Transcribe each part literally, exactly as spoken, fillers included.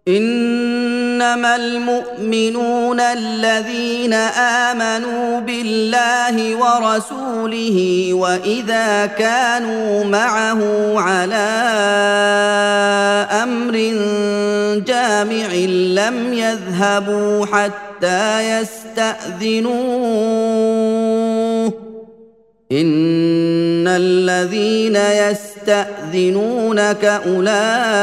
إنما المؤمنون الذين آمنوا بالله ورسوله وإذا كانوا معه على أمر جامع لم يذهبوا حتى يستأذنوه إن الذين يستأذنونك أولئك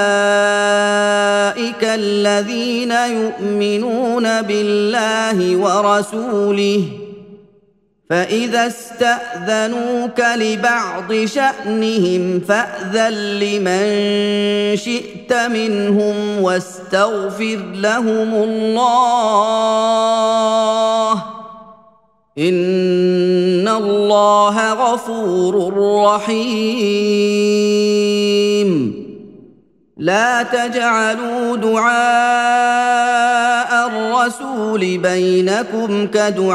الذين يؤمنون بالله ورسوله فإذا استأذنوك لبعض شأنهم فأذن لمن شئت منهم واستغفر لهم الله إن الله غفور رحيم لا تجعلوا دعاء الرسول بينكم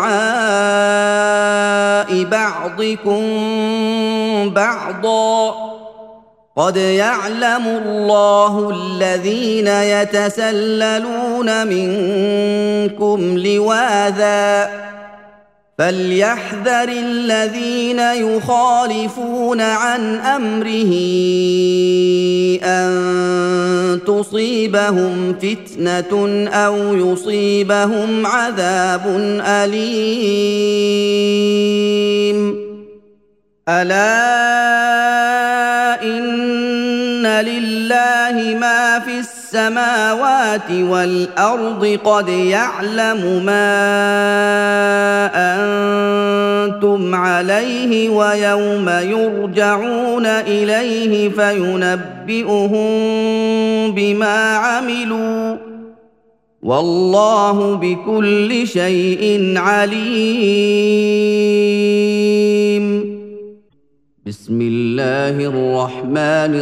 كدعاء بعضكم بعضا قد يعلم الله الذين يتسللون منكم لواذا فليحذر الذين يخالفون عن أمره أن تصيبهم فتنة أو يصيبهم عذاب أليم ألا إن لله ما في السماوات والأرض قد يعلم ما أنتم عليه ويوم يرجعون إليه فينبئهم بما عملوا والله بكل شيء عليم بسم الله الرحمن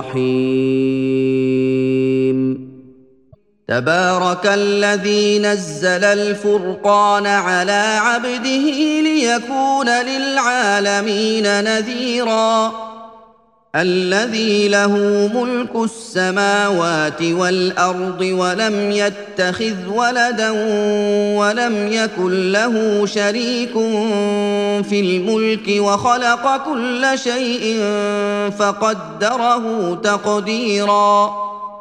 الرحيم تبارك الذي نزل الفرقان على عبده ليكون للعالمين نذيرا الذي له ملك السماوات والأرض ولم يتخذ ولدا ولم يكن له شريك في الملك وخلق كل شيء فقدره تقديرا